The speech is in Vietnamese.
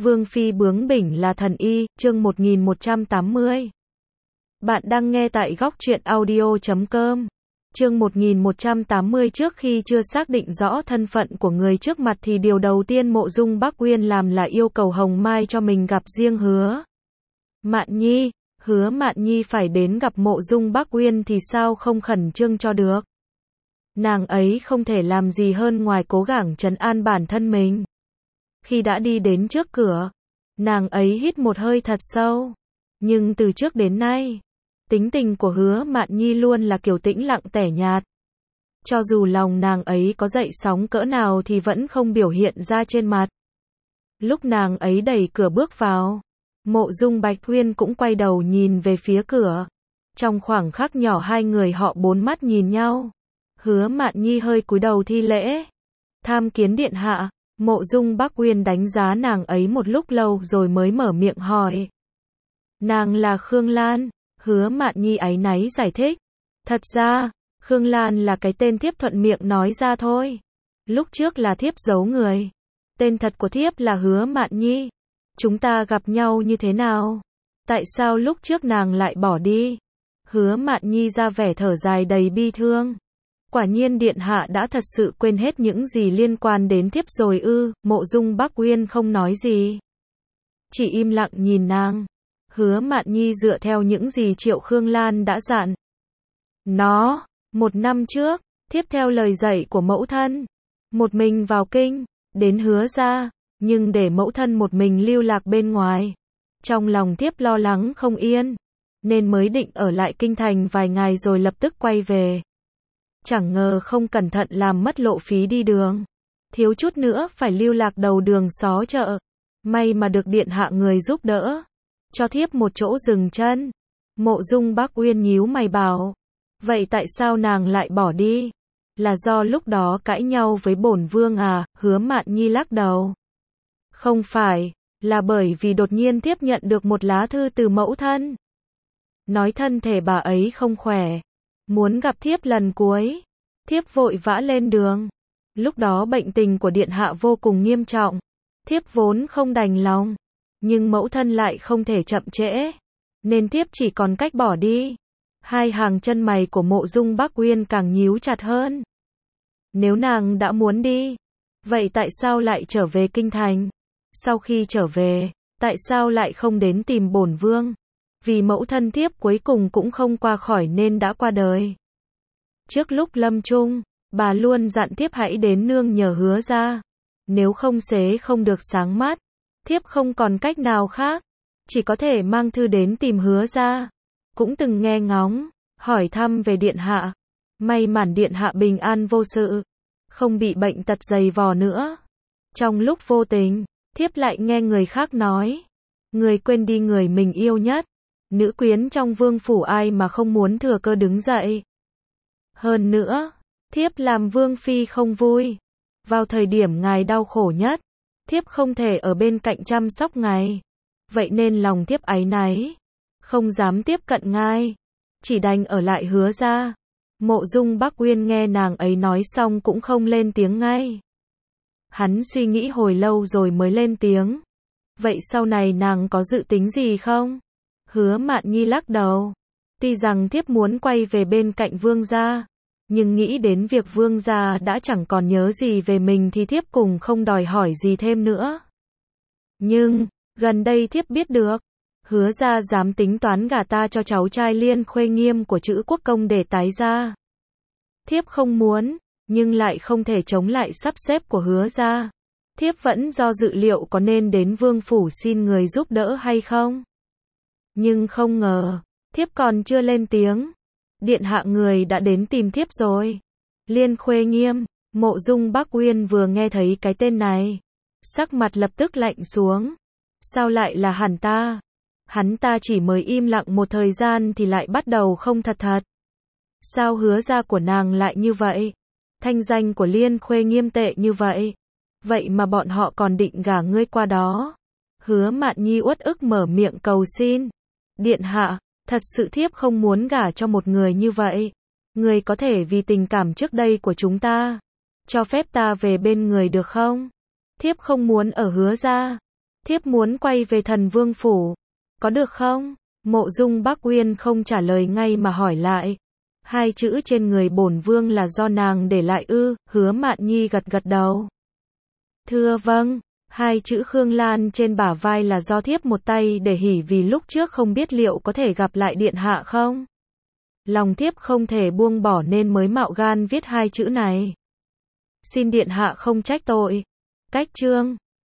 Vương phi bướng bỉnh là thần y, chương 1180. Bạn đang nghe tại góc truyện audio.com. Chương 1180. Trước khi chưa xác định rõ thân phận của người trước mặt thì điều đầu tiên Mộ Dung Bắc Uyên làm là yêu cầu Hồng Mai cho mình gặp riêng Hứa Mạn Nhi. Hứa Mạn Nhi phải đến gặp Mộ Dung Bắc Uyên thì sao không khẩn trương cho được. Nàng ấy không thể làm gì hơn ngoài cố gắng trấn an bản thân mình. Khi đã đi đến trước cửa, nàng ấy hít một hơi thật sâu. Nhưng từ trước đến nay, tính tình của Hứa Mạn Nhi luôn là kiểu tĩnh lặng tẻ nhạt. Cho dù lòng nàng ấy có dậy sóng cỡ nào thì vẫn không biểu hiện ra trên mặt. Lúc nàng ấy đẩy cửa bước vào, Mộ Dung Bạch Uyên cũng quay đầu nhìn về phía cửa. Trong khoảng khắc nhỏ hai người họ bốn mắt nhìn nhau. Hứa Mạn Nhi hơi cúi đầu thi lễ. Tham kiến điện hạ. Mộ Dung Bắc Uyên đánh giá nàng ấy một lúc lâu rồi mới mở miệng hỏi. Nàng là Khương Lan. Hứa Mạn Nhi áy náy giải thích. Thật ra, Khương Lan là cái tên thiếp thuận miệng nói ra thôi. Lúc trước là thiếp giấu người. Tên thật của thiếp là Hứa Mạn Nhi. Chúng ta gặp nhau như thế nào? Tại sao lúc trước nàng lại bỏ đi? Hứa Mạn Nhi ra vẻ thở dài đầy bi thương. Quả nhiên điện hạ đã thật sự quên hết những gì liên quan đến thiếp rồi ư? Mộ Dung Bắc Uyên không nói gì, chỉ im lặng nhìn nàng. Hứa Mạn Nhi dựa theo những gì Triệu Khương Lan đã dặn. Một năm trước, thiếp theo lời dạy của mẫu thân, một mình vào kinh, đến Hứa gia, nhưng để mẫu thân một mình lưu lạc bên ngoài. Trong lòng thiếp lo lắng không yên, nên mới định ở lại kinh thành vài ngày rồi lập tức quay về. Chẳng ngờ không cẩn thận làm mất lộ phí đi đường. Thiếu chút nữa phải lưu lạc đầu đường xó chợ. May mà được điện hạ người giúp đỡ, cho thiếp một chỗ dừng chân. Mộ Dung Bắc Uyên nhíu mày bảo. Vậy tại sao nàng lại bỏ đi? Là do lúc đó cãi nhau với bổn vương à? Hứa Mạn Nhi lắc đầu. Không phải, là bởi vì đột nhiên thiếp nhận được một lá thư từ mẫu thân. Nói thân thể bà ấy không khỏe, muốn gặp thiếp lần cuối. Thiếp vội vã lên đường. Lúc đó bệnh tình của điện hạ vô cùng nghiêm trọng. Thiếp vốn không đành lòng, nhưng mẫu thân lại không thể chậm trễ, nên thiếp chỉ còn cách bỏ đi. Hai hàng chân mày của Mộ Dung Bắc Uyên càng nhíu chặt hơn. Nếu nàng đã muốn đi, vậy tại sao lại trở về kinh thành? Sau khi trở về, tại sao lại không đến tìm bổn vương? Vì mẫu thân thiếp cuối cùng cũng không qua khỏi nên đã qua đời. Trước lúc lâm chung, bà luôn dặn thiếp hãy đến nương nhờ Hứa gia. Nếu không xế không được sáng mắt, thiếp không còn cách nào khác, chỉ có thể mang thư đến tìm Hứa gia. Cũng từng nghe ngóng, hỏi thăm về điện hạ. May mắn điện hạ bình an vô sự, không bị bệnh tật dày vò nữa. Trong lúc vô tình, thiếp lại nghe người khác nói, người quên đi người mình yêu nhất. Nữ quyến trong vương phủ ai mà không muốn thừa cơ đứng dậy. Hơn nữa, thiếp làm vương phi không vui. Vào thời điểm ngài đau khổ nhất, thiếp không thể ở bên cạnh chăm sóc ngài. Vậy nên lòng thiếp áy náy, không dám tiếp cận ngài, chỉ đành ở lại Hứa gia. Mộ Dung Bắc Uyên nghe nàng ấy nói xong cũng không lên tiếng ngay. Hắn suy nghĩ hồi lâu rồi mới lên tiếng. Vậy sau này nàng có dự tính gì không? Hứa Mạn Nhi lắc đầu. Tuy rằng thiếp muốn quay về bên cạnh vương gia, nhưng nghĩ đến việc vương gia đã chẳng còn nhớ gì về mình thì thiếp cùng không đòi hỏi gì thêm nữa. Nhưng, gần đây thiếp biết được, Hứa gia dám tính toán gả ta cho cháu trai Liên Khuê Nghiêm của Trữ Quốc Công để tái gia. Thiếp không muốn, nhưng lại không thể chống lại sắp xếp của Hứa gia. Thiếp vẫn do dự liệu có nên đến vương phủ xin người giúp đỡ hay không. Nhưng không ngờ, thiếp còn chưa lên tiếng, điện hạ người đã đến tìm thiếp rồi. Liên Khuê Nghiêm. Mộ Dung Bắc Uyên vừa nghe thấy cái tên này, sắc mặt lập tức lạnh xuống. Sao lại là hắn ta chỉ mới im lặng một thời gian thì lại bắt đầu không thật. Sao Hứa gia của nàng lại như vậy? Thanh danh của Liên Khuê Nghiêm tệ như vậy, vậy mà bọn họ còn định gả ngươi qua đó. Hứa Mạn Nhi uất ức mở miệng cầu xin. Điện hạ, thật sự thiếp không muốn gả cho một người như vậy. Người có thể vì tình cảm trước đây của chúng ta, cho phép ta về bên người được không? Thiếp không muốn ở Hứa gia. Thiếp muốn quay về Thần Vương phủ. Có được không? Mộ Dung Bắc Uyên không trả lời ngay mà hỏi lại. Hai chữ trên người bổn vương là do nàng để lại ư? Hứa Mạn Nhi gật gật đầu. Thưa vâng. Hai chữ Khương Lan trên bả vai là do thiếp một tay để hỉ vì lúc trước không biết liệu có thể gặp lại điện hạ không? Lòng thiếp không thể buông bỏ nên mới mạo gan viết hai chữ này. Xin điện hạ không trách tội. Cách chương